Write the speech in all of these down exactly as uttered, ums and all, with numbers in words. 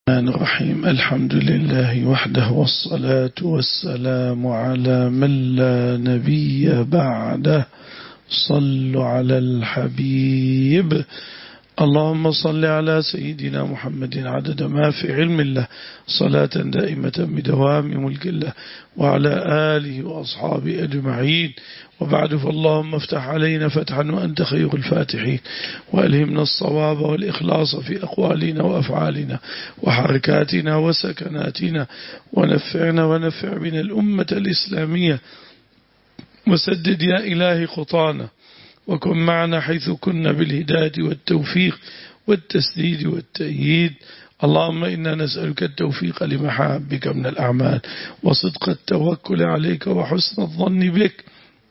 الرحمن الرحيم. الحمد لله وحده، والصلاة والسلام على من لا نبي بعده. صلوا على الحبيب. اللهم صل على سيدنا محمد عدد ما في علم الله، صلاة دائمة بدوام ملك الله، وعلى آله وأصحابه أجمعين. وبعد، فاللهم افتح علينا فتحا وأنت خير الفاتحين، وألهمنا الصواب والإخلاص في أقوالنا وأفعالنا وحركاتنا وسكناتنا، ونفعنا ونفع بنا الأمة الإسلامية، وسدد يا إلهي خطانا، وكن معنا حيث كنا بالهداية والتوفيق والتسديد والتأييد. اللهم إنا نسألك التوفيق لمحابك من الأعمال، وصدق التوكل عليك، وحسن الظن بك.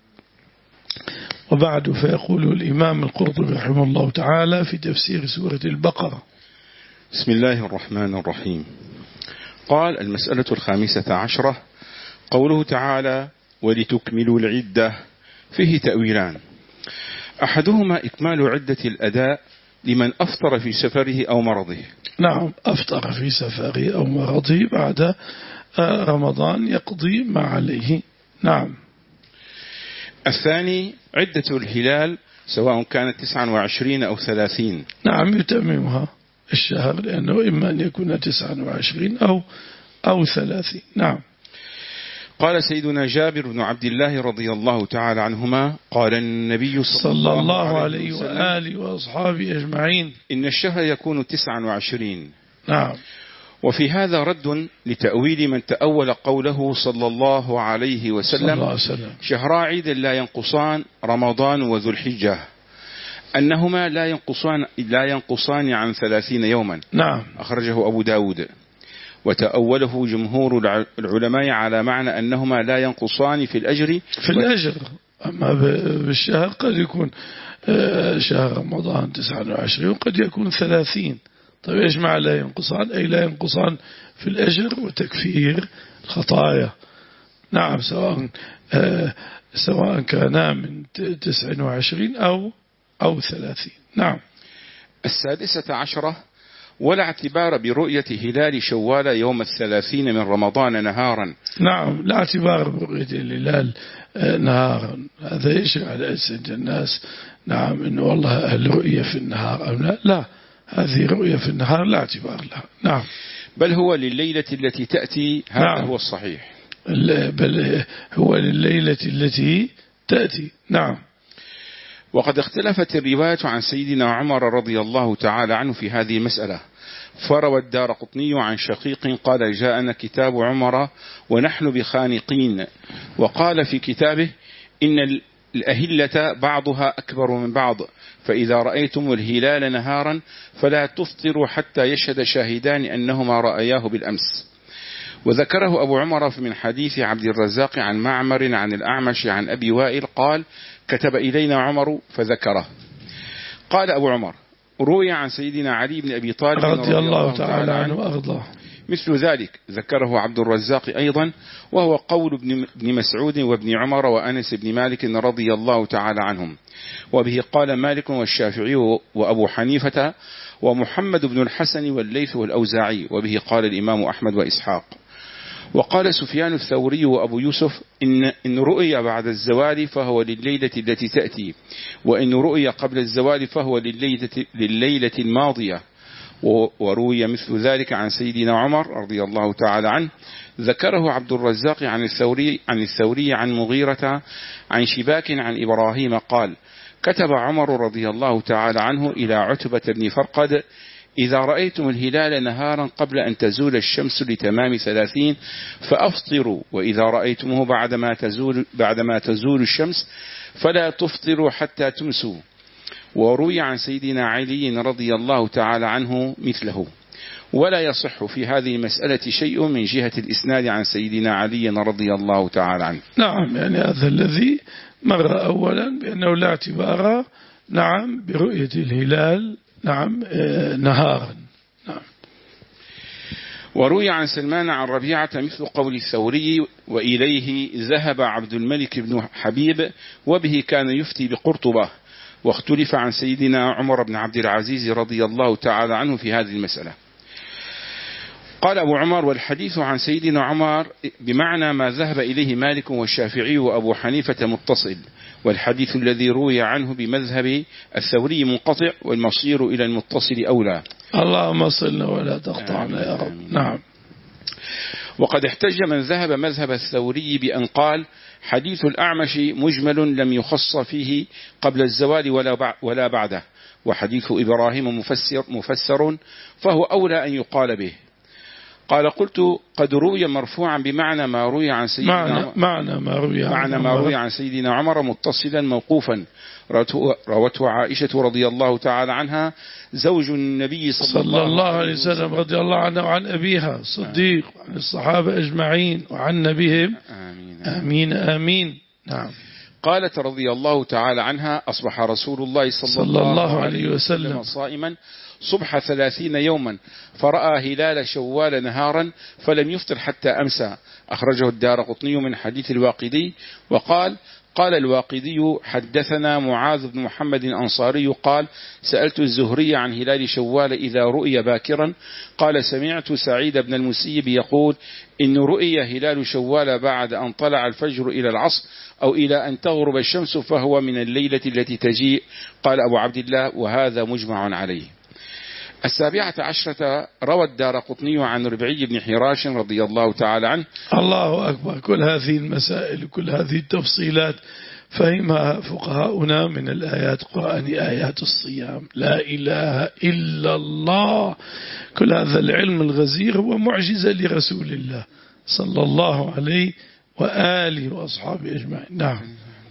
وبعد، فيقول الإمام القرطبي رحمه الله تعالى في تفسير سورة البقرة: بسم الله الرحمن الرحيم. قال: المسألة الخامسة عشرة، قوله تعالى: ولتكملوا العدة. فيه تأويلان: أحدهما إكمال عدة الأداء لمن أفطر في سفره أو مرضه. نعم، أفطر في سفره أو مرضه بعد رمضان يقضي ما عليه. نعم. الثاني عدة الهلال، سواء كانت تسعة وعشرين أو ثلاثين. نعم، يتممها الشهر، لأنه إما أن يكون تسعة وعشرين أو أو ثلاثين. نعم. قال سيدنا جابر بن عبد الله رضي الله تعالى عنهما: قال النبي صلى, صلى الله عليه وآله وأصحابه أجمعين: إن الشهر يكون تسعة وعشرين. نعم. وفي هذا رد لتأويل من تأول قوله صلى الله عليه وسلم, صلى الله عليه وسلم: شهرا عيد لا ينقصان، رمضان وذو الحجة، أنهما لا ينقصان, لا ينقصان عن ثلاثين يوما. نعم. أخرجه أبو داود. وتأوله جمهور العلماء على معنى أنهما لا ينقصان في الأجر في الأجر أما بالشهر قد يكون شهر رمضان تسعة وعشرين وقد يكون ثلاثين. طيب إيش معنى لا ينقصان؟ أي لا ينقصان في الأجر وتكفير الخطايا. نعم، سواء سواء كان من تسعة وعشرين أو أو ثلاثين. نعم. السادسة عشرة: ولا اعتبار برؤية هلال شوال يوم الثلاثين من رمضان نهارا. نعم، لا اعتبار برؤية الهلال نهارا. هذا يشرع على ألسنة الناس. نعم، إنه والله أهل رؤية في النهار أو لا. لا، هذه رؤية في النهار لا اعتبار لها. نعم. بل هو لليلة التي تأتي. هذا نعم. هو الصحيح. بل هو لليلة التي تأتي. نعم. وقد اختلفت الرواية عن سيدنا عمر رضي الله تعالى عنه في هذه المسألة، فروى الدارقطني عن شقيق قال: جاءنا كتاب عمر ونحن بخانقين، وقال في كتابه: إن الأهلة بعضها أكبر من بعض، فإذا رأيتم الهلال نهارا فلا تفطروا حتى يشهد شاهدان أنهما رأياه بالأمس. وذكره أبو عمر من حديث عبد الرزاق عن معمر عن الأعمش عن أبي وائل قال: كتب إلينا عمر فذكره. قال أبو عمر: روي عن سيدنا علي بن أبي طالب رضي الله تعالى عنه وأرضاه مثل ذلك. ذكره عبد الرزاق أيضا، وهو قول ابن مسعود وابن عمر وأنس بن مالك رضي الله تعالى عنهم. وبه قال مالك والشافعي وأبو حنيفة ومحمد بن الحسن والليث والأوزاعي، وبه قال الإمام أحمد وإسحاق. وقال سفيان الثوري وأبو يوسف: إن, إن رؤي بعد الزوال فهو لليلة التي تأتي، وإن رؤي قبل الزوال فهو لليلة, لليلة الماضية. وروي مثل ذلك عن سيدنا عمر رضي الله تعالى عنه. ذكره عبد الرزاق عن الثوري عن الثوري عن مغيرة عن شباك عن إبراهيم قال: كتب عمر رضي الله تعالى عنه إلى عتبة بن فرقد: إذا رأيتم الهلال نهارا قبل أن تزول الشمس لتمام ثلاثين فأفطروا، وإذا رأيتموه بعدما تزول, بعدما تزول الشمس فلا تفطروا حتى تمسوا. وروي عن سيدنا علي رضي الله تعالى عنه مثله. ولا يصح في هذه المسألة شيء من جهة الإسناد عن سيدنا علي رضي الله تعالى عنه. نعم، يعني هذا الذي مر أولا بأنه لا اعتبار نعم برؤية الهلال نعم نهارا. نعم. وروي عن سلمان عن ربيعة مثل قول الثوري: وإليه ذهب عبد الملك بن حبيب، وبه كان يفتي بقرطبة. واختلف عن سيدنا عمر بن عبد العزيز رضي الله تعالى عنه في هذه المسألة. قال أبو عمر: والحديث عن سيدنا عمر بمعنى ما ذهب إليه مالك والشافعي وأبو حنيفة متصل، والحديث الذي روي عنه بمذهب الثوري منقطع، والمصير إلى المتصل أولى. اللهم صلنا ولا تقطعنا يا رب. نعم. وقد احتج من ذهب مذهب الثوري بأن قال: حديث الأعمش مجمل لم يخص فيه قبل الزوال ولا بعده، وحديث إبراهيم مفسر, مفسر فهو أولى أن يقال به. قال: قلت: قد روي مرفوعا بمعنى ما روي عن سيدنا معنى, معنى ما روي عن, معنى ما روي عن سيدنا عمر متصلا موقوفا، روته عائشة رضي الله تعالى عنها زوج النبي صلى, صلى الله عليه وسلم رضي الله عنه وعن أبيها الصديق وعن الصحابة أجمعين وعن نبيهم. آمين آمين, آمين. نعم. قالت رضي الله تعالى عنها: أصبح رسول الله صلى, صلى الله, الله عليه وسلم صائما صبح ثلاثين يوما، فرأى هلال شوال نهارا فلم يفطر حتى أمسى. أخرجه الدارقطني من حديث الواقدي. وقال: قال الواقدي: حدثنا معاذ بن محمد الأنصاري قال: سألت الزهري عن هلال شوال إذا رؤي باكرا، قال: سمعت سعيد بن المسيب يقول: إن رؤي هلال شوال بعد أن طلع الفجر إلى العصر أو إلى أن تغرب الشمس فهو من الليلة التي تجيء. قال أبو عبد الله: وهذا مجمع عليه. السابعة عشرة روى الدارقطني عن ربعي بن حراش رضي الله تعالى عنه. الله أكبر. كل هذه المسائل كل هذه التفصيلات فهمها فقهاؤنا من الآيات القرآن، آيات الصيام، لا إله إلا الله. كل هذا العلم الغزير هو معجزة لرسول الله صلى الله عليه وآله وأصحابه أجمعين. نعم.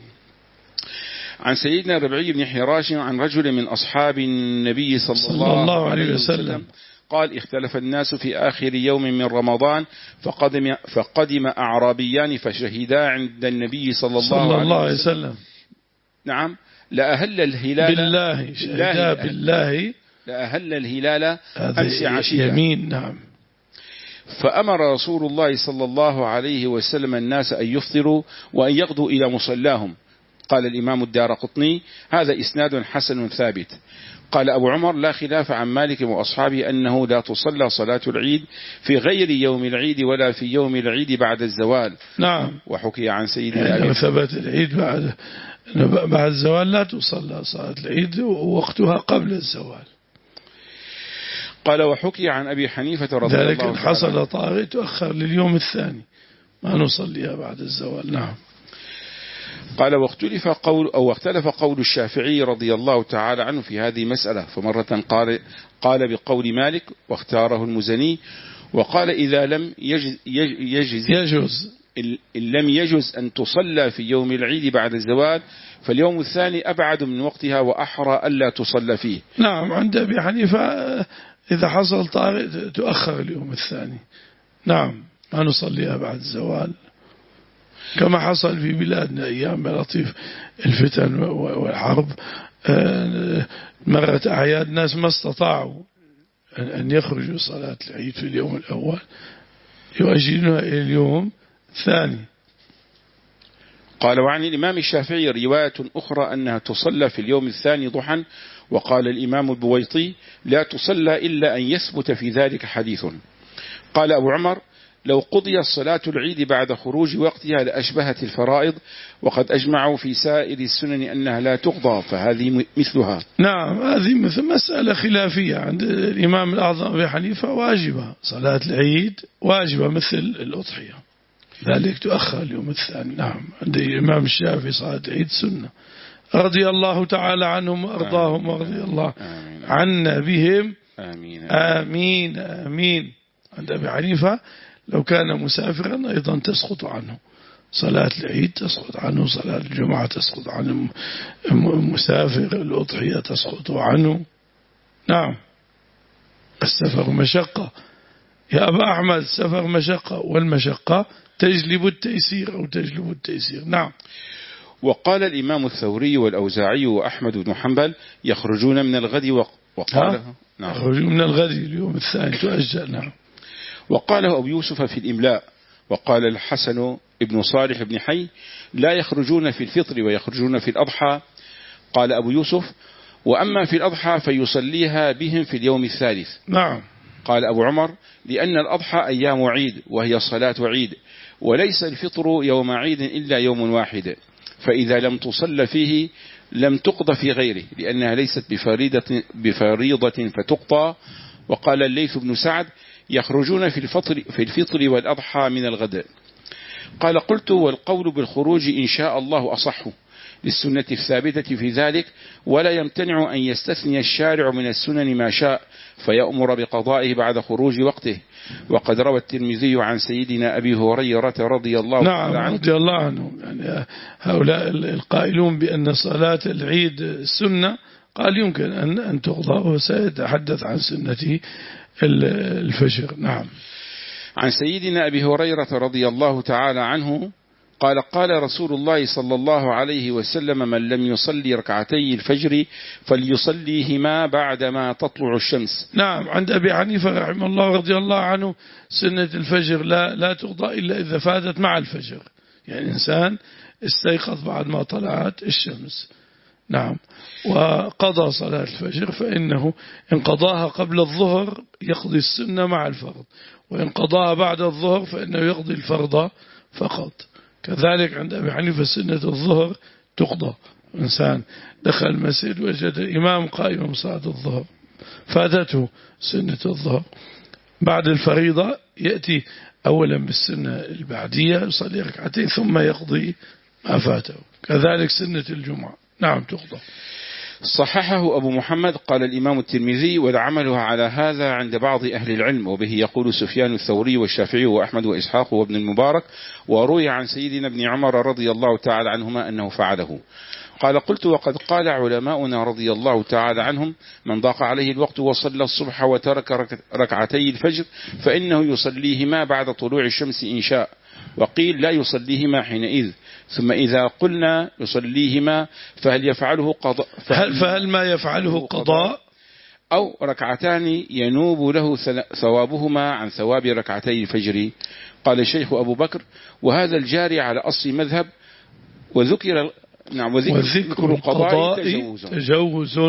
عن سيدنا ربعي بن حراش عن رجل من أصحاب النبي صلى, صلى الله, الله عليه وسلم, وسلم قال: اختلف الناس في آخر يوم من رمضان فقدم, فقدم أعرابيان فشهدا عند النبي صلى الله, صلى الله عليه وسلم. وسلم نعم. لأهل الهلال بالله شهدا بالله لأهل الهلال أمس عشية يمين. نعم. فأمر رسول الله صلى الله عليه وسلم الناس أن يفطروا وأن يغدوا إلى مصلاهم. قال الإمام الدارقطني: هذا إسناد حسن ثابت. قال أبو عمر: لا خلاف عن مالك وأصحابه أنه لا تصلى صلاة العيد في غير يوم العيد ولا في يوم العيد بعد الزوال. نعم. وحكي عن سيدنا يعني ثبت العيد بعد بعد الزوال لا تصلى صلاة العيد ووقتها قبل الزوال. قال: وحكي عن أبي حنيفة رضي الله عنه ذلك حصل طارئ تؤخر لليوم الثاني ما نصليها بعد الزوال. نعم. قال: واختلف قول أو اختلف قول الشافعي رضي الله تعالى عنه في هذه المسألة، فمرة قال قال بقول مالك واختاره المزني، وقال: إذا لم يجز, يجز, يجوز إن لم يجز أن تصلى في يوم العيد بعد الزوال فاليوم الثاني أبعد من وقتها وأحرى ألا تصلى فيه. نعم. عند أبي حنيفة إذا حصل طارئ تؤخر اليوم الثاني. نعم. ما نصليها بعد الزوال كما حصل في بلادنا أيام لطيف الفتن والحرب. مرت أعياد ناس ما استطاعوا أن يخرجوا صلاة العيد في اليوم الأول يؤجلونها إلى اليوم الثاني. قال: وعن الإمام الشافعي رواية أخرى أنها تصلى في اليوم الثاني ضحى. وقال الإمام البويطي: لا تصلى إلا أن يثبت في ذلك حديث. قال أبو عمر: لو قضي الصلاة العيد بعد خروج وقتها لأشبهت الفرائض، وقد أجمعوا في سائر السنن أنها لا تقضى، فهذه مثلها. نعم. هذه مثل مسألة خلافية عند الإمام الأعظم أبي حنيفة واجبة صلاة العيد واجبة مثل الأضحية، ذلك تؤخر اليوم الثاني. نعم. عند الإمام الشافعي صلاة العيد سنة رضي الله تعالى عنهم وأرضاهم ورضي الله عنا بهم. آمين آمين آمين. عند أبي حنيفة لو كان مسافرا أيضا تسقط عنه صلاة العيد، تسقط عنه صلاة الجمعة، تسقط عنه مسافر، الأضحية تسقط عنه. نعم. السفر مشقة يا أبا أحمد، السفر مشقة والمشقة تجلب التيسير أو تجلب التيسير. نعم. وقال الإمام الثوري والأوزاعي وأحمد بن حنبل: يخرجون من الغد. وقال نعم. يخرجون من الغد اليوم الثاني تؤجل. نعم. وقاله أبو يوسف في الإملاء. وقال الحسن ابن صالح بن حي: لا يخرجون في الفطر ويخرجون في الأضحى. قال أبو يوسف: وأما في الأضحى فيصليها بهم في اليوم الثالث. نعم. قال أبو عمر: لأن الأضحى أيام عيد وهي صلاة عيد، وليس الفطر يوم عيد إلا يوم واحد، فإذا لم تصل فيه لم تقضى في غيره، لأنها ليست بفريضة, بفريضة فتقضى. وقال الليث بن سعد: يخرجون في الفطر, في الفطر والأضحى من الغد. قال: قلت: والقول بالخروج إن شاء الله أصح للسنة الثابتة في ذلك، ولا يمتنع أن يستثني الشارع من السنن ما شاء فيأمر بقضائه بعد خروج وقته. وقد روى الترمذي عن سيدنا أبي هريرة رضي الله نعم عنه رضي الله عنه، يعني هؤلاء القائلون بأن صلاة العيد سنة قال يمكن أن أن تقضى، وسيتحدث عن سنة الفجر. نعم. عن سيدنا أبي هريرة رضي الله تعالى عنه قال: قال رسول الله صلى الله عليه وسلم: من لم يصلي ركعتي الفجر فليصليهما بعدما تطلع الشمس. نعم. عند أبي حنيفة رحمه الله رضي الله عنه سنة الفجر لا لا تقضى إلا إذا فاتت مع الفجر، يعني إنسان استيقظ بعد ما طلعت الشمس، نعم، وقضى صلاة الفجر، فإنه إن قضاها قبل الظهر يقضي السنة مع الفرض، وإن قضاها بعد الظهر فإنه يقضي الفرض فقط. كذلك عند أبي حنيفة سنة الظهر تقضى. إنسان دخل المسجد وجد الإمام قائما صلاة الظهر فاتته سنة الظهر، بعد الفريضة يأتي أولا بالسنة البعدية يصلي ركعتين ثم يقضي ما فاته. كذلك سنة الجمعة نعم تقضى. صححه أبو محمد. قال الإمام الترمذي: والعمل على هذا عند بعض أهل العلم، وبه يقول سفيان الثوري والشافعي وأحمد وإسحاق وابن المبارك. وروي عن سيدنا ابن عمر رضي الله تعالى عنهما أنه فعله. قال: قلت: وقد قال علماؤنا رضي الله تعالى عنهم: من ضاق عليه الوقت وصلى الصبح وترك ركعتي الفجر فإنه يصليهما بعد طلوع الشمس إن شاء. وقيل: لا يصليهما حينئذ. ثم إذا قلنا يصليهما فهل يفعله قضاء فهل, فهل ما يفعله قضاء أو ركعتان ينوب له ثوابهما عن ثواب ركعتي الفجر؟ قال الشيخ أبو بكر: وهذا الجاري على أصل مذهب، وذكر نعم وذكر القضاء تجوز. تجوز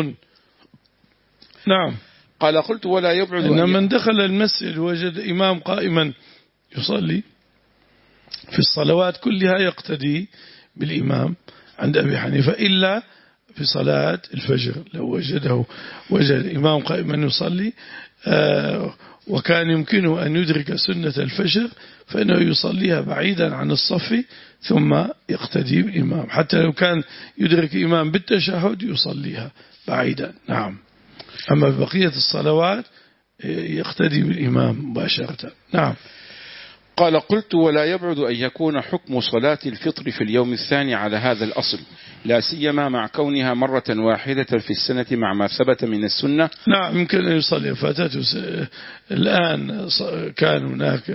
نعم. قال: قلت: ولا يبعد إن من دخل المسجد وجد إمام قائما يصلي في الصلوات كلها يقتدي بالإمام عند أبي حنيفة، إلا في صلاة الفجر لو وجده وجد الإمام قائما يصلي آه وكان يمكنه أن يدرك سنة الفجر فإنه يصليها بعيدا عن الصف ثم يقتدي بالإمام، حتى لو كان يدرك الإمام بالتشهد يصليها بعيدا. نعم. أما بقية الصلوات يقتدي بالإمام مباشرة. نعم. قال: قلت: ولا يبعد أن يكون حكم صلاة الفطر في اليوم الثاني على هذا الأصل، لا سيما مع كونها مرة واحدة في السنة مع ما ثبت من السنة. نعم يمكن أن يصلي فاتته. الآن كان هناك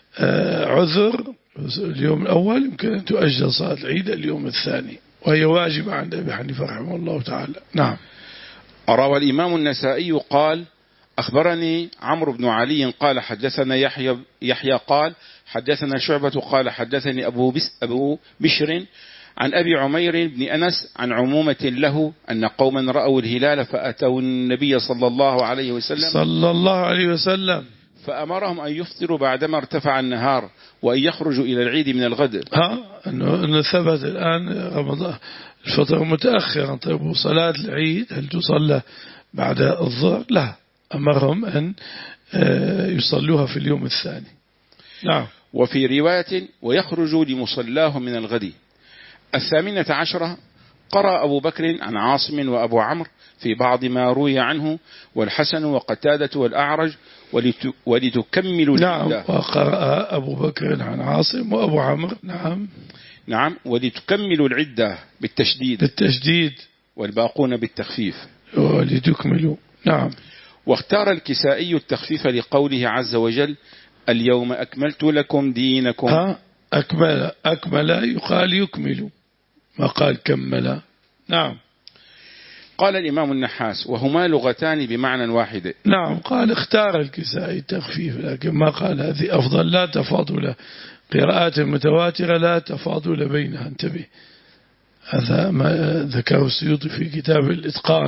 عذر اليوم الأول يمكن أن تؤجل صلاة العيد اليوم الثاني، وهي واجبة عند أبي حنيفة رحمه الله تعالى. نعم. روى الإمام النسائي قال: أخبرني عمرو بن علي قال حدثنا يحيى يحيى قال حدثنا شعبة قال حدثني أبو, بس أبو بشر عن أبي عمير بن أنس عن عمومة له أن قوما رأوا الهلال فأتوا النبي صلى الله عليه وسلم صلى الله عليه وسلم فأمرهم أن يفطروا بعدما ارتفع النهار وأن يخرجوا إلى العيد من الغد. ها أنه ثبت الآن رمضان الفطر متأخرا. طيب صلاة العيد هل تصلى بعد الظهر؟ لا، أمرهم أن يصلوها في اليوم الثاني. نعم. وفي رواية: ويخرجوا لمصلاه من الغد. الثامنة عشرة: قرأ أبو بكر عن عاصم وأبو عمرو في بعض ما روي عنه والحسن وقتادة والأعرج ولتكملوا نعم. وقرأ أبو بكر عن عاصم وأبو عمرو نعم نعم ولتكملوا العدة بالتشديد بالتشديد والباقون بالتخفيف ولتكملوا. نعم. واختار الكسائي التخفيف لقوله عز وجل: اليوم أكملت لكم دينكم. ها أكمل أكمل يقال يكمل، ما قال كمل. نعم. قال الإمام النحاس: وهما لغتان بمعنى واحد. نعم. قال اختار الكسائي التخفيف، لكن ما قال هذه أفضل، لا تفاضل، قراءات متواترة لا تفاضل بينها. انتبه، هذا ما ذكره السيوطي في كتاب الإتقان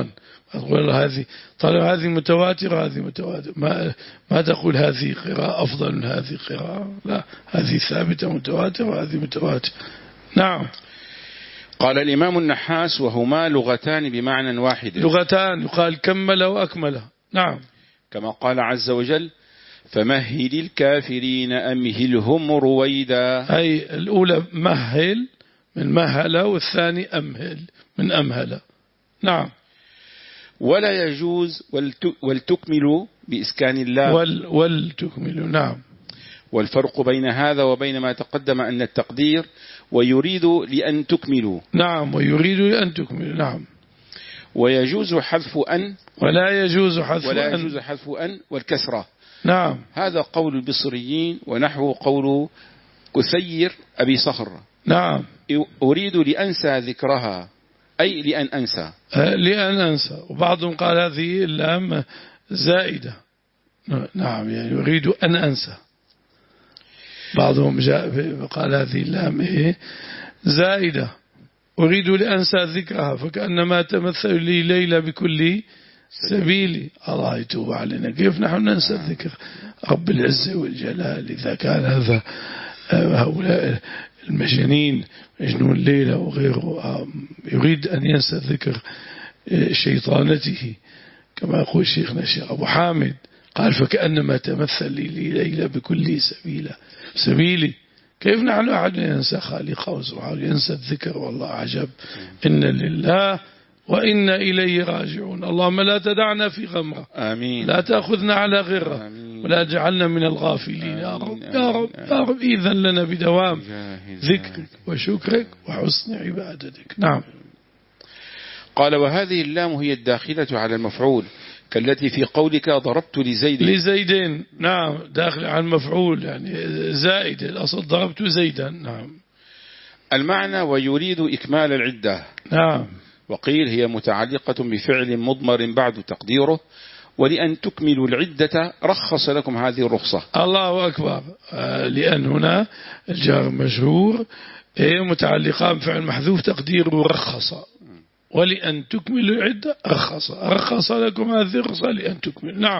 تقول هذه طالما هذه متواترة هذه متواترة، ما ما تقول هذه قراءة أفضل من هذه قراءة، لا، هذه ثابتة متواترة وهذه متواترة. نعم. قال الإمام النحاس: وهما لغتان بمعنى واحد. لغتان، يقال كمل وأكمل. نعم. كما قال عز وجل: فمهل الكافرين أمهلهم رويدا. أي الأولى مهل من مهل، والثاني أمهل من أمهل. نعم. ولا يجوز ولتكملوا بإسكان الله. وال ولتكملوا. نعم. والفرق بين هذا وبين ما تقدم أن التقدير ويريد لأن تكملوا. نعم، ويريد لأن تكملوا. نعم. ويجوز حذف أن ولا يجوز حذف ولا أن. يجوز حذف أن والكسرة. نعم. هذا قول البصريين، ونحو قول كثير أبي صخر. نعم. أريد لأنسى ذكرها، أي لأن أنسى. لأن أنسى. وبعضهم قال هذه اللام زائدة. نعم، يعني يريد أن أنسى. بعضهم جاء قال هذه اللام إيه زائدة، أريد لأنسى ذكرها، فكأنما تمثل لي ليلى بكل سبيلي. الله يتوب علينا، كيف نحن ننسى الذكر رب العزة والجلال إذا كان هذا هؤلاء المجانين مجنون ليلى وغيره يريد أن ينسى ذكر شيطانته، كما يقول شيخنا الشيخ أبو حامد، قال فكأنما تمثل لي ليلى بكل سبيلة سبيلي. كيف نحن أحد ينسى خالقه وسبحانه، ينسى الذكر؟ والله عجب. إن لله وإنا إليه راجعون. اللهم لا تدعنا في غمرة، آمين. لا تأخذنا على غرة، آمين. ولا جعلنا من الغافلين. يا رب يا رب يا رب، إذن لنا بدوام ذكرك وشكرك وحسن عبادتك. نعم. قال: وهذه اللام هي الداخلة على المفعول، كالتي في قولك ضربت لزيد. لزيدين. نعم، داخل على المفعول يعني زائد، الأصل ضربت زيدا. نعم. المعنى: ويريد إكمال العدة. نعم. وقيل هي متعلقة بفعل مضمر بعد تقديره، ولأن تكملوا العدة رخص لكم هذه الرخصة. الله أكبر. آه لأن هنا الجار مجرور متعلقة بفعل محذوف تقديره رخص، ولأن تكملوا العدة رخص رخص لكم هذه الرخصة لأن تكملوا. نعم.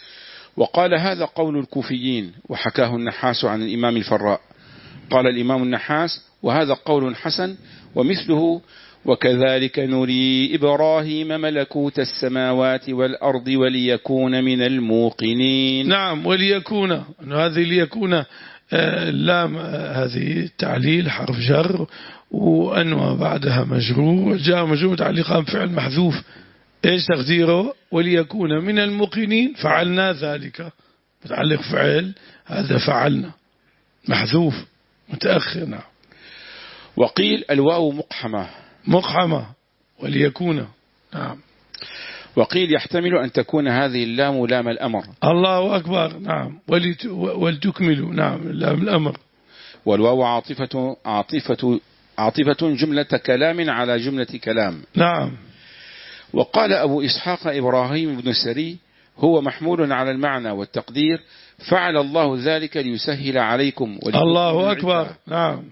وقال: هذا قول الكوفيين، وحكاه النحاس عن الإمام الفراء. قال الإمام النحاس: وهذا قول حسن ومثله: وكذلك نري إبراهيم ملكوت السماوات والأرض وليكون من الموقنين. نعم، وليكون، هذه ليكون اللام هذه تعليل حرف جر، وأنه بعدها مجرور، جاء مجرور متعلقا بفعل محذوف. إيش تقديره؟ وليكون من الموقنين. فعلنا ذلك، متعلق فعل، هذا فعلنا محذوف متأخر. نعم. وقيل الواو مقحمة مقحمة وليكون. نعم. وقيل يحتمل أن تكون هذه اللام لام الأمر. الله أكبر. نعم. ولتكملوا. نعم، لام الأمر. والواو عاطفة عاطفة عاطفة جملة كلام على جملة كلام. نعم. وقال أبو إسحاق إبراهيم بن السري: هو محمول على المعنى والتقدير، فعل الله ذلك ليسهل عليكم. الله أكبر. نعم.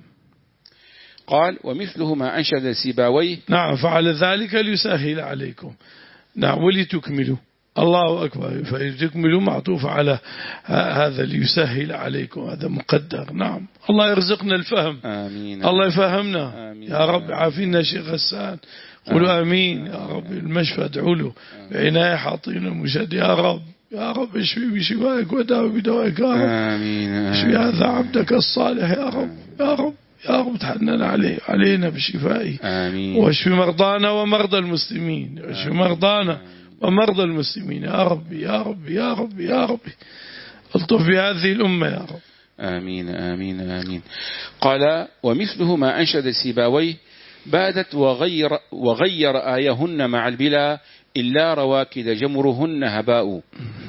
قال: ومثله ما أنشد سيباويه. نعم، فعل ذلك ليسهل عليكم. نعم، ولتكملوا. الله أكبر. فلتكملوا معطوف على هذا ليسهل عليكم، هذا مقدر. نعم. الله يرزقنا الفهم. آمين. الله يفهمنا. آمين. يا رب عافينا شيخ غسان. قولوا آمين. يا رب. المشفى ادعوا له بعناية حاطين المشهد. يا رب يا رب اشفي بشفائك وداوي بدوائك. يا رب آمين. اشفي هذا عبدك الصالح. يا رب يا رب يا رب تحنن عليه علينا بشفائه. آمين. واشفي مرضانا ومرضى المسلمين. واشفي مرضانا ومرضى المسلمين. يا رب يا رب يا رب يا رب الطف بهذه الأمة يا رب. آمين آمين آمين. قال: ومثله ما أنشد سيباويه: بادت وغير, وغير آيهن مع البلا إلا رواكد جمرهن هباء.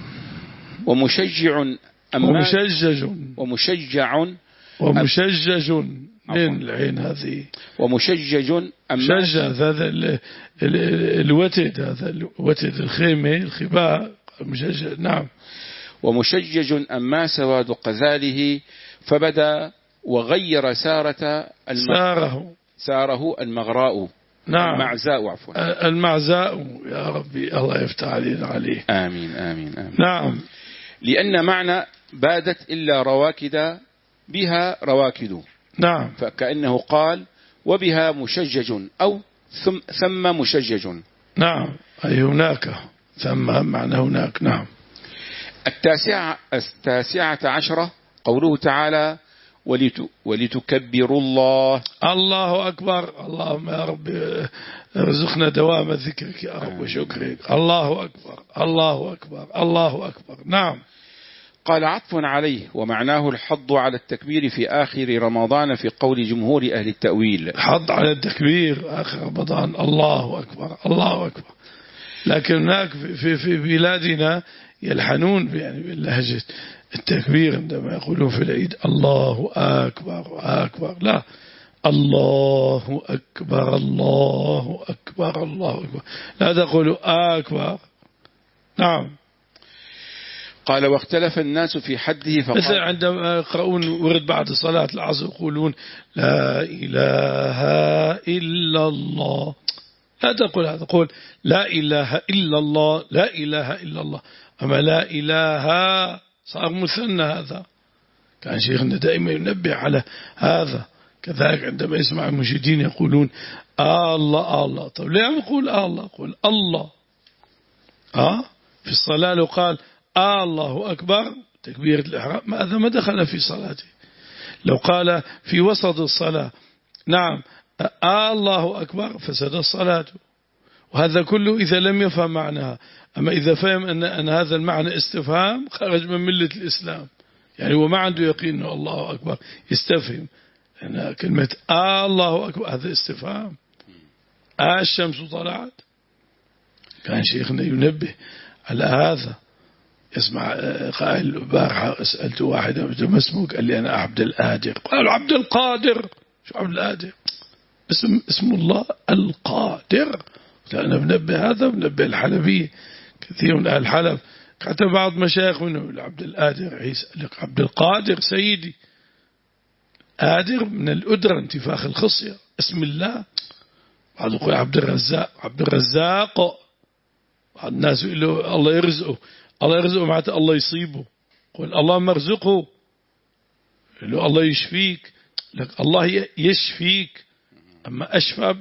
ومشجع ومشجج ومشجع ومشجج من العين هذه. ومشجج مشجج هذا الوتد، هذا الوتد الخيمة الخباء مشجج. نعم. ومشجج أما سواد قذاله فبدا وغير سارة الم... ساره ساره المغراء. نعم. المعزاء عفوا. المعزاء يا ربي الله يفتح علينا عليه. آمين آمين آمين. نعم. لأن معنى بادت إلا رواكد بها رواكد. نعم. فكأنه قال وبها مشجج أو ثم, ثم مشجج. نعم أي هناك ثم معنى هناك. نعم. التاسعة, التاسعة عشرة قوله تعالى ولت ولتكبروا الله. الله أكبر. اللهم يا رب ارزقنا دوام ذكرك يا رب وشكرك. الله أكبر الله أكبر الله أكبر. نعم. قال عطف عليه ومعناه الحض على التكبير في آخر رمضان في قول جمهور أهل التأويل. حض على التكبير آخر رمضان. الله أكبر الله أكبر. لكن هناك في, في بلادنا يلحنون يعني باللهجة التكبير عندما يقولون في العيد الله أكبر أكبر. لا الله أكبر الله أكبر الله أكبر. لا تقولوا أكبر. نعم. قال واختلف الناس في حده فقال مثل عندما يقرؤون ورد بعد صلاة العصر يقولون لا إله إلا الله. لا تقول هذا. تقول لا إله إلا الله لا إله إلا الله. أما لا إله صار مثنى. هذا كان شيخنا دائما ينبه على هذا. كذلك عندما يسمع المشاهدين يقولون الله الله. طيب ليه يقول الله؟ قول الله. آه في الصلاة لو قال الله أكبر تكبيرة الإحرام هذا ما دخل في صلاته. لو قال في وسط الصلاة نعم الله أكبر فسد الصلاة. وهذا كله إذا لم يفهم معناها. أما إذا فهم أن, أن هذا المعنى استفهام خرج من ملة الإسلام. يعني هو ما عنده يقين أنه الله أكبر يستفهم. يعني كلمة الله أكبر هذا استفهام. الشمس طلعت. كان شيخنا ينبه على هذا. يسمع قائل البارحة سألت واحدا ما اسمك؟ قال لي أنا عبد القادر. قال عبد القادر شو عبد القادر؟ اسم اسم الله القادر. أنا بنبه هذا بنبه الحلبية كثير من أهل الحلب. حتى بعض مشايخ منه عبد القادر عيسى لك عبد القادر سيدي. قادر من القدرة انتفاخ الخصية اسم الله. بعض يقول عبد الرزاق عبد الرزاق. بعض الناس يقول له الله يرزقه. الله يرزقه معناته الله يصيبه. قل الله مرزقه. يقول له الله يشفيك. لك الله يشفيك. أما أشفى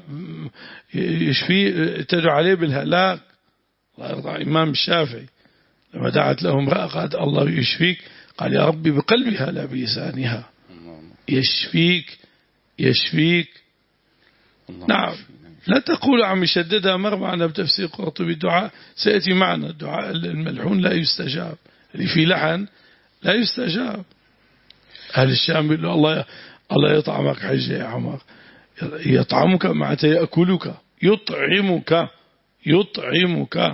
يشفي تدعو عليه بالهلاك. الله يرضى إمام الشافعي لما دعت له امرأة قالت الله يشفيك قال يا ربي بقلبها لا بلسانها. يشفيك يشفيك. نعم. لا تقول عم يشددها مر معنا بتفسير قرطبي الدعاء سيأتي معنا. الدعاء الملحون لا يستجاب. اللي في لحن لا يستجاب. أهل الشام بيقول له الله الله يطعمك حجة يا عمر. يطعمك معناته يأكلك يطعمك يطعمك.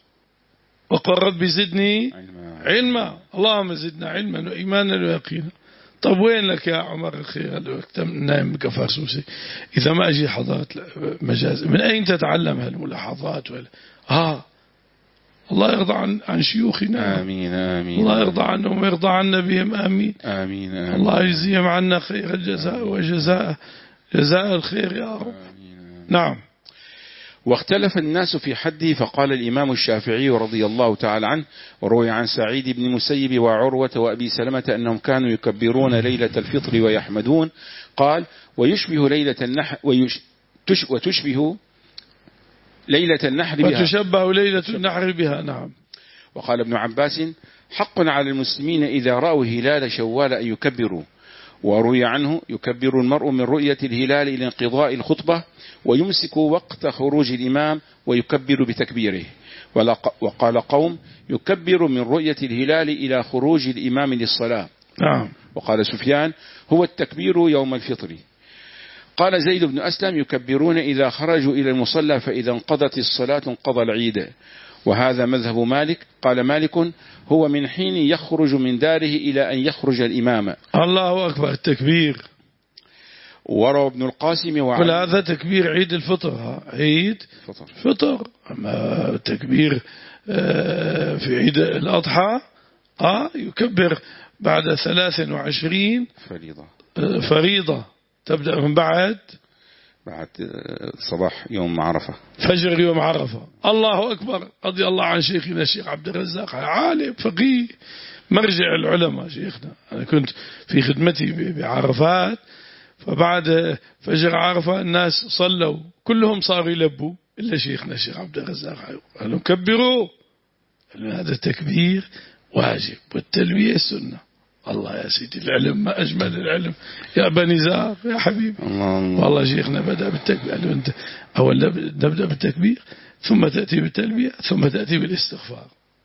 وقل رب زدني علما. اللهم زدنا علما وإيمانا ويقينا. طب وين لك يا عمر الخير نايم كفارسوسي إذا ما أجي حضرت مجاز؟ من أين تتعلم هالملاحظات ولا آه الله يرضى عن عن شيوخنا. آمين آمين. الله يرضى عنهم ويرضى عنا بهم. آمين آمين آمين. الله يجزيهم عنا خير الجزاء وجزاء جزاء الخير يا رب. آمين. نعم. واختلف الناس في حده فقال الإمام الشافعي رضي الله تعالى عنه وروي عن سعيد بن مسيب وعروة وأبي سلمة أنهم كانوا يكبرون ليلة الفطر ويحمدون. قال ويشبه ليلة النحر ويش وتشبه ليلة النحر بها وتشبه ليلة النحر بها. نعم. وقال ابن عباس حق على المسلمين إذا رأوا هلال شوال أن يكبروا. وروي عنه يكبر المرء من رؤية الهلال إلى انقضاء الخطبة ويمسك وقت خروج الإمام ويكبر بتكبيره. وقال قوم يكبر من رؤية الهلال إلى خروج الإمام للصلاة. نعم. وقال سفيان هو التكبير يوم الفطر. قال زيد بن أسلم يكبرون إذا خرجوا إلى المصلى فإذا انقضت الصلاة انقضى العيد. وهذا مذهب مالك. قال مالك هو من حين يخرج من داره إلى أن يخرج الإمام. الله أكبر التكبير. وروى ابن القاسم وعن كل هذا تكبير عيد الفطر. عيد فطر, فطر. أما تكبير في عيد الأضحى آه يكبر بعد ثلاث وعشرين فريضة. فريضة تبدأ من بعد بعد صباح يوم عرفة، فجر يوم عرفة. الله أكبر. رضي الله عن شيخنا الشيخ عبد الرزاق، عالم فقيه مرجع العلماء شيخنا. أنا كنت في خدمتي بعرفات، فبعد فجر عرفة الناس صلوا كلهم صاروا يلبوا إلا شيخنا الشيخ عبد الرزاق قالوا كبروا، هذا التكبير واجب والتلبية سنة. الله يا سيدي العلم ما أجمل العلم يا بني زار يا حبيبي. الله والله شيخنا بدأ بالتكبير، أنت أول نبدأ بالتكبير ثم تأتي بالتلبية ثم تأتي بالاستغفار.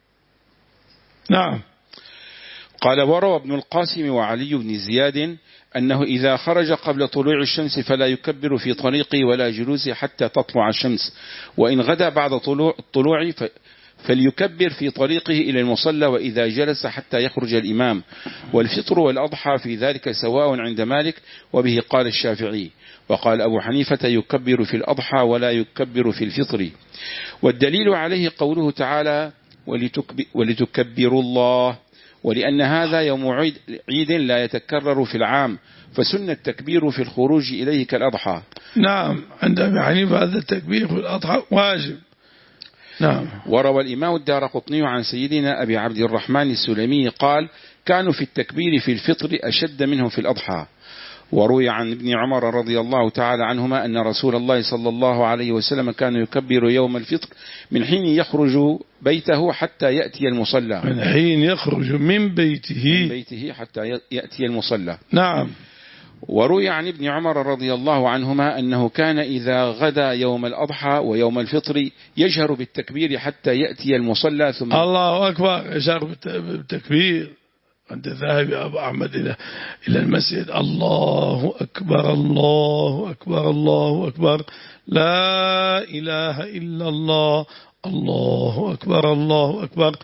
نعم. قال وروى ابن القاسم وعلي بن زياد أنه إذا خرج قبل طلوع الشمس فلا يكبر في طريقه ولا جلوسه حتى تطلع الشمس، وإن غدا بعد طلوع الطلوع فليكبر في طريقه إلى المصلى وإذا جلس حتى يخرج الإمام، والفطر والأضحى في ذلك سواء عند مالك، وبه قال الشافعي. وقال أبو حنيفة يكبر في الأضحى ولا يكبر في الفطر. والدليل عليه قوله تعالى ولتكبروا الله، ولأن هذا يوم عيد لا يتكرر في العام، فسن التكبير في الخروج إليه كالأضحى. نعم، عند أبي حنيفة هذا التكبير في الأضحى واجب. نعم. وروى الإمام الدارقطني عن سيدنا أبي عبد الرحمن السلمي قال كانوا في التكبير في الفطر أشد منهم في الأضحى. وروي عن ابن عمر رضي الله تعالى عنهما أن رسول الله صلى الله عليه وسلم كان يكبر يوم الفطر من حين يخرج بيته حتى يأتي المصلى، من حين يخرج من بيته من بيته حتى يأتي المصلى. نعم. وروي عن ابن عمر رضي الله عنهما أنه كان إذا غدا يوم الأضحى ويوم الفطر يجهر بالتكبير حتى يأتي المصلى ثم الله أكبر، يجهر بالتكبير. أنت ذاهب يا أبو أحمد إلى إلى المسجد، الله أكبر الله أكبر الله أكبر لا إله إلا الله الله أكبر الله أكبر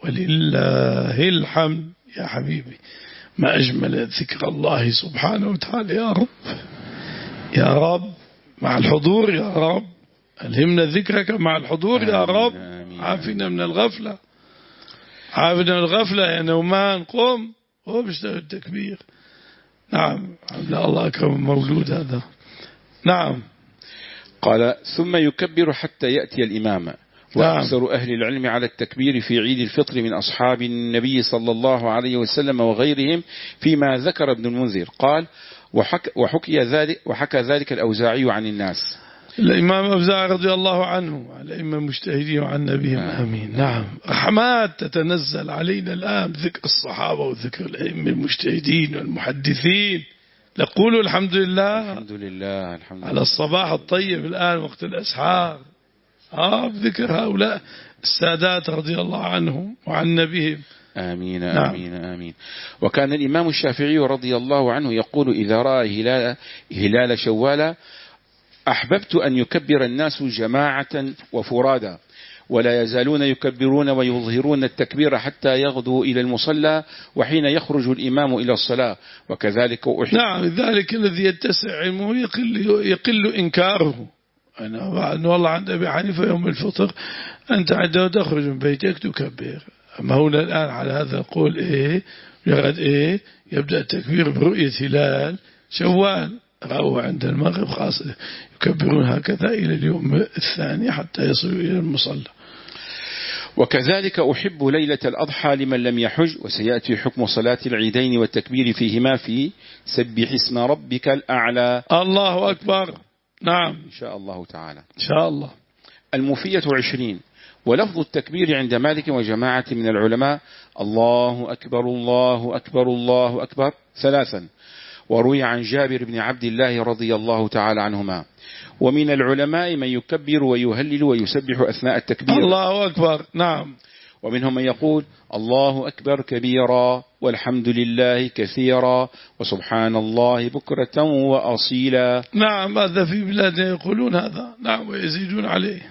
ولله الحمد. يا حبيبي ما أجمل ذكر الله سبحانه وتعالى. يا رب يا رب مع الحضور، يا رب ألهمنا ذكرك مع الحضور يا رب. عافنا من الغفلة، عافنا من الغفلة يا نومان، قم هو بيشتغل التكبير. نعم. لا الله أكرم مولود هذا. نعم. قال ثم يكبر حتى يأتي الإمام. وأكثر أهل العلم على التكبير في عيد الفطر من أصحاب النبي صلى الله عليه وسلم وغيرهم، فيما ذكر ابن المنذر قال وحك وحكي ذلك وحكى ذلك الأوزاعي عن الناس. الإمام الأوزاعي رضي الله عنه على الأئمة المجتهدين وعن نبيهم آمين. نعم. رحمات تتنزل علينا الآن، ذكر الصحابة وذكر الأئمة المجتهدين والمحدثين. نقول الحمد لله الحمد لله الحمد لله على الصباح الطيب الآن وقت الأسحار، آه بذكر هؤلاء السادات رضي الله عنهم وعن نبيهم. آمين آمين نعم. آمين. وكان الإمام الشافعي رضي الله عنه يقول إذا رأى هلال, هلال شوال أحببت أن يكبر الناس جماعة وفرادا، ولا يزالون يكبرون ويظهرون التكبير حتى يغدوا إلى المصلى وحين يخرج الإمام إلى الصلاة، وكذلك أحب. نعم، ذلك الذي يتسع علمه يقل, يقل إنكاره. أنا بعد والله عند أبي حنيفة يوم الفطر أنت عندما تخرج من بيتك تكبر. أما هنا الآن على هذا القول إيه يغد إيه يبدأ التكبير برؤية هلال شوال، رأوا عند المغرب خاصة يكبرون هكذا إلى اليوم الثاني حتى يصلوا إلى المصلى. وكذلك أحب ليلة الأضحى لمن لم يحج، وسيأتي حكم صلاة العيدين والتكبير فيهما في سبح اسم ربك الأعلى. الله أكبر. نعم إن شاء الله تعالى. إن شاء الله. الموفية عشرين. ولفظ التكبير عند مالك وجماعة من العلماء الله أكبر الله أكبر الله أكبر ثلاثا. وروي عن جابر بن عبد الله رضي الله تعالى عنهما. ومن العلماء من يكبر ويهلل ويسبح أثناء التكبير الله أكبر. نعم. ومنهم من يقول الله أكبر كبيرا والحمد لله كثيرا وسبحان الله بكرة وأصيلا. نعم، هذا في بلادنا يقولون هذا. نعم، ويزيدون عليه.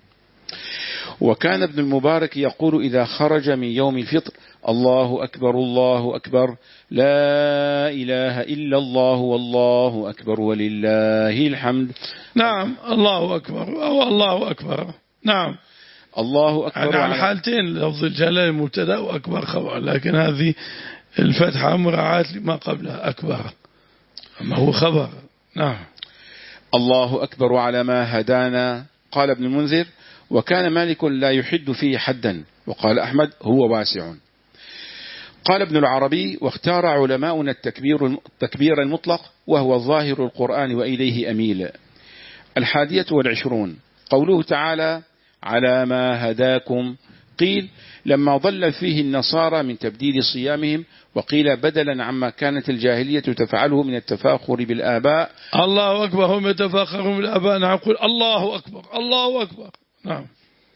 وكان ابن المبارك يقول إذا خرج من يوم الفطر الله أكبر الله أكبر لا إله إلا الله والله أكبر ولله الحمد. نعم، الله أكبر أو الله أكبر. نعم، الله أكبر على حالتين، لفظ الجلال مبتدا وأكبر خبر، لكن هذه الفتحة مراعاة لما قبلها أكبر، أما هو خبر. نعم. الله أكبر على ما هدانا. قال ابن المنذر: وكان مالك لا يحد فيه حدا. وقال أحمد: هو واسع. قال ابن العربي: واختار علماؤنا التكبير, التكبير المطلق وهو ظاهر القرآن وإليه أميل. الحادية والعشرون قوله تعالى: على ما هداكم. قيل: لما ضل فيه النصارى من تبديل صيامهم، وقيل بدلا عما كانت الجاهلية تفعله من التفاخر بالآباء. الله أكبر، هم يتفاخرون بالآباء، نقول الله أكبر الله أكبر. نعم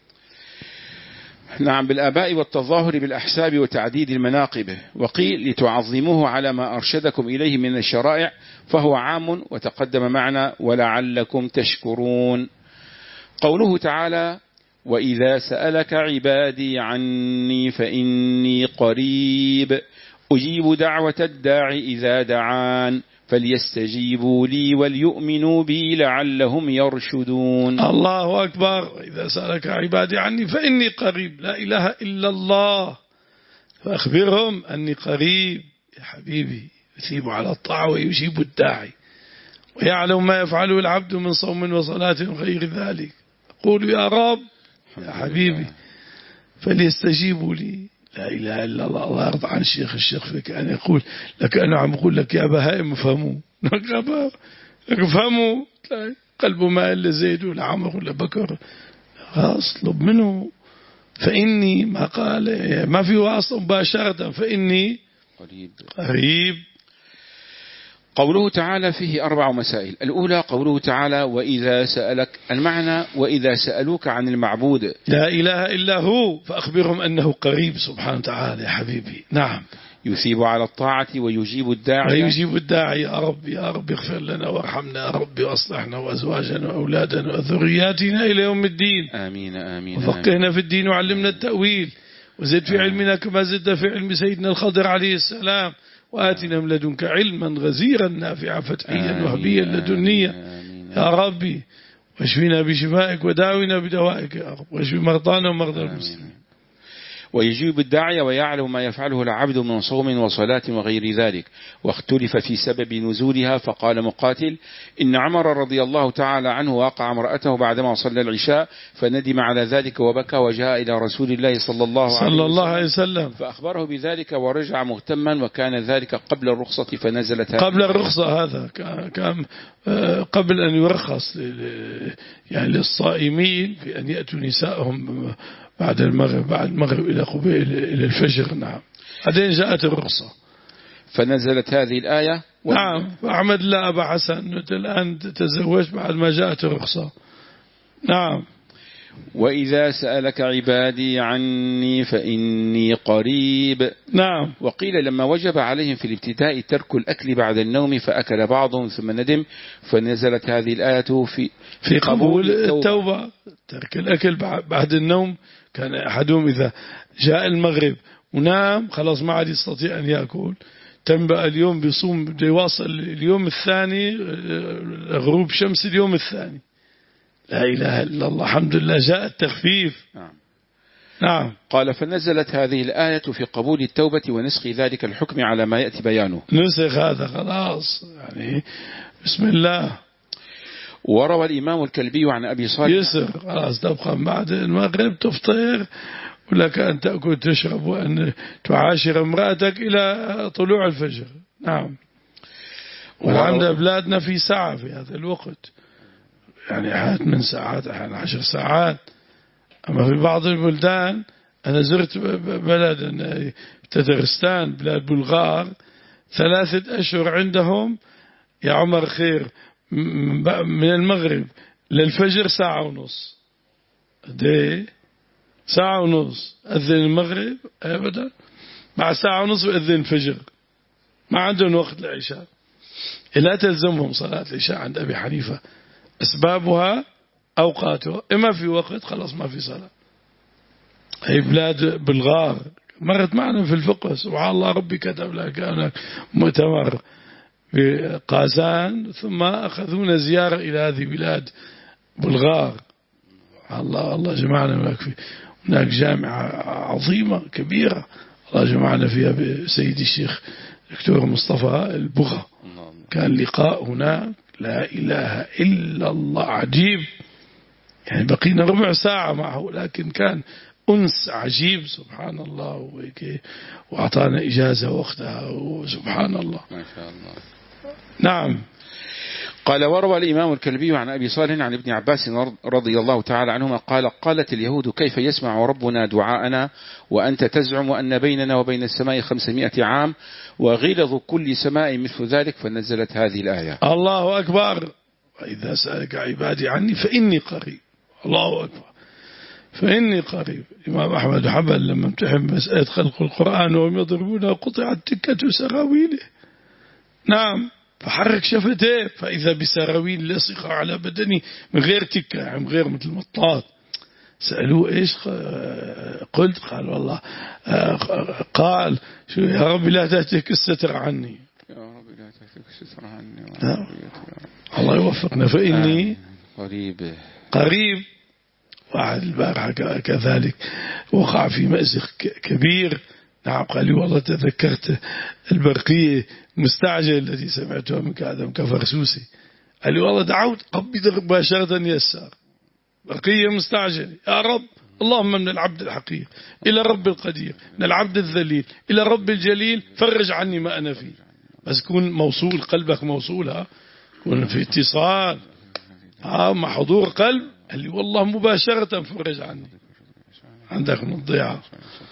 نعم بالآباء والتظاهر بالأحساب وتعديد المناقب. وقيل: لتعظموه على ما أرشدكم إليه من الشرائع، فهو عام وتقدم معنا ولعلكم تشكرون. قوله تعالى: وإذا سألك عبادي عني فإني قريب أجيب دعوة الداع إذا دعان فليستجيبوا لي وليؤمنوا بي لعلهم يرشدون. الله أكبر. إذا سألك عبادي عني فإني قريب، لا إله إلا الله، فأخبرهم أني قريب يا حبيبي، يثيب على الطاعة ويجيب الداعي ويعلم ما يفعله العبد من صوم وصلاة وغير ذلك. قولوا يا رب يا حبيبي فليستجيبوا لي. لا إله إلا الله. الله يرضى عن الشيخ الشيخ فيك أن يقول لك أنا عم أقول لك يا بهائم افهموا، افهموا قلبه ما إلا زيد ولا عمر ولا بكر، أطلب منه. فإني ما قال ما في واسطة مباشرة، فإني قريب. قريب. قوله تعالى فيه أربع مسائل. الأولى قوله تعالى: وإذا سألك، المعنى وإذا سألوك عن المعبود لا إله إلا هو فأخبرهم أنه قريب سبحانه وتعالى يا حبيبي. نعم يثيب على الطاعة ويجيب الداعي ويجيب الداعي. يا رب يا رب اغفر لنا وارحمنا يا رب، واصلحنا وأزواجنا وأولادنا وذرياتنا إلى يوم الدين. آمين آمين. وفقهنا في الدين وعلمنا التأويل، وزد في علمنا كما زدت في علم سيدنا الخضر عليه السلام، وآتنا من لدنك علما غزيرا نافعا فتحيا وهبيا لدنيا يا ربي، واشفنا بشفائك وداونا بدوائك يا رب، واشف مرضانا ومرضى المسلمين. ويجيب الداعي ويعلم ما يفعله العبد من صوم وصلاة وغير ذلك. واختلف في سبب نزولها، فقال مقاتل: إن عمر رضي الله تعالى عنه وقع امرأته بعدما صلى العشاء فندم على ذلك وبكى، وجاء إلى رسول الله صلى الله عليه, صلى الله عليه وسلم فأخبره بذلك ورجع مهتما، وكان ذلك قبل الرخصة فنزلت قبل الرخصة. هذا كان قبل أن يرخص يعني للصائمين في أن يأتوا نسائهم بعد المغرب بعد المغرب إلى قبيل إلى الفجر. نعم بعدين جاءت الرخصة فنزلت هذه الآية. نعم فأحمد لا أبا حسن أنت الآن تتزوج بعد ما جاءت الرخصة. نعم وإذا سألك عبادي عني فإني قريب. نعم. وقيل لما وجب عليهم في الابتداء ترك الأكل بعد النوم فأكل بعضهم ثم ندم، فنزلت هذه الآية في في قبول التوبة. ترك الأكل بعد النوم، كان أحدهم إذا جاء المغرب ونام خلاص ما عاد يستطيع أن يأكل، تنبأ اليوم بيصوم بده يواصل اليوم الثاني غروب شمس اليوم الثاني. لا إله إلا الله. الحمد لله جاء التخفيف. نعم. نعم. قال فنزلت هذه الآية في قبول التوبة ونسخ ذلك الحكم على ما يأتي بيانه. نسخ هذا خلاص يعني بسم الله. وروى الإمام الكلبي عن أبي صالح يسر خلاص تبقى بعد المغرب تفطر ولك أن تأكل تشرب وأن تعاشر امرأتك إلى طلوع الفجر. نعم. والحمد لله بلادنا في ساعة في هذا الوقت، يعني أحيانا من ساعات أحيانا عشر ساعات. أما في بعض البلدان أنا زرت بلد تترستان بلاد بلغار ثلاثة أشهر عندهم يا عمر خير من المغرب للفجر ساعة ونص. ده ساعة ونص أذن المغرب أبدا، مع ساعة ونص أذن الفجر، ما عندهم وقت العشاء. لا تلزمهم صلاة العشاء عند أبي حنيفة، أسبابها أوقاتها، إما في وقت خلاص ما في صلاة. هي بلاد بلغار مرت معنا في الفقه، سبحان الله ربي كتب لها كان مؤتمر في قازان ثم أخذونا زيارة إلى هذه بلاد بلغار. الله الله جمعنا هناك، في هناك جامعة عظيمة كبيرة الله جمعنا فيها بسيدي الشيخ دكتور مصطفى البغا. كان لقاء هناك لا إله إلا الله. عجيب، يعني بقينا ربع ساعة معه لكن كان أنس عجيب سبحان الله، وأعطانا إجازة وقتها وسبحان الله ما شاء الله. نعم. قال وروى الإمام الكلبي عن أبي صالح عن ابن عباس رضي الله تعالى عنهما قال قالت اليهود كيف يسمع ربنا دعاءنا وأنت تزعم أن بيننا وبين السماء خمسمائة عام وغلظ كل سماء مثل ذلك، فنزلت هذه الآية. الله أكبر. وإذا سألك عبادي عني فإني قريب. الله أكبر. فإني قريب. إمام أحمد حنبل لما امتحن مسألة خلق القرآن وهم يضربونه قطعت تكة سراويله. نعم. فحرك شفتيه فإذا بسراويل لصق على بدني من غير تكة، من غير مثل مطاط. سألوه إيش قلت؟ قال والله قال شو يا رب لا تهتك الستر عني، يا رب لا تهتك الستر عني. الله يوفقنا. فإني قريب قريب. واحد البارحة كذلك وقع في مأزق كبير. نعم قال لي والله تذكرت البرقية المستعجل التي سمعتها من كادم كفرسوسي. قال لي والله دعوت ربي مباشرة يسار برقية مستعجل. يا رب اللهم من العبد الحقير إلى الرب القدير، من العبد الذليل إلى الرب الجليل، فرج عني ما أنا فيه. بس كون موصول، قلبك موصولها، كون في اتصال ها مع حضور قلب. قال لي والله مباشرة فرج عني، عندك من الضيعة.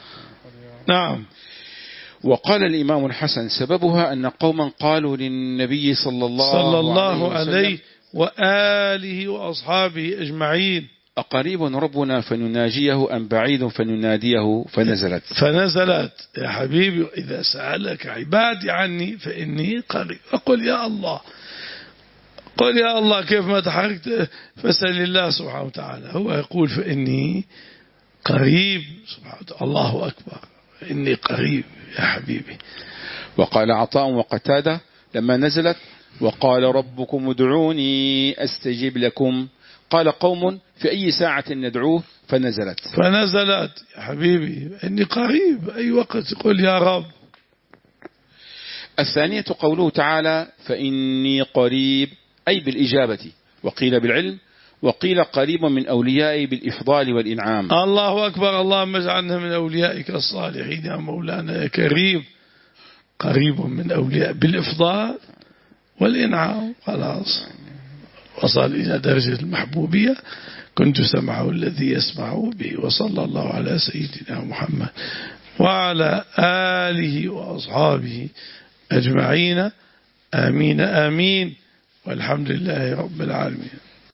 نعم. وقال الإمام الحسن سببها أن قوما قالوا للنبي صلى الله, صلى الله عليه, عليه وآله وأصحابه أجمعين أقريب ربنا فنناجيه أم بعيد فنناديه، فنزلت فنزلت يا حبيبي إذا سألك عبادي عني فإني قريب. أقول يا الله، قل يا الله كيف ما تحركت، فسأل الله سبحانه وتعالى. هو يقول فإني قريب سبحانه وتعالى. الله أكبر. إني قريب يا حبيبي. وقال عطاء وقتادة لما نزلت وقال ربكم ادعوني أستجب لكم، قال قوم في أي ساعة ندعوه، فنزلت فنزلت يا حبيبي إني قريب أي وقت قل يا رب. الثانية قوله تعالى فإني قريب أي بالإجابة، وقيل بالعلم، وقيل قريب من أوليائي بالإفضال والإنعام. الله أكبر. اللهم اجعلنا من أوليائك الصالحين يا مولانا يا كريم. قريب من أولياء بالإفضال والإنعام. خلاص وصل إلى درجة المحبوبية. كنت سمعه الذي يسمع به. وصلى الله على سيدنا محمد وعلى آله وأصحابه أجمعين. آمين آمين والحمد لله رب العالمين.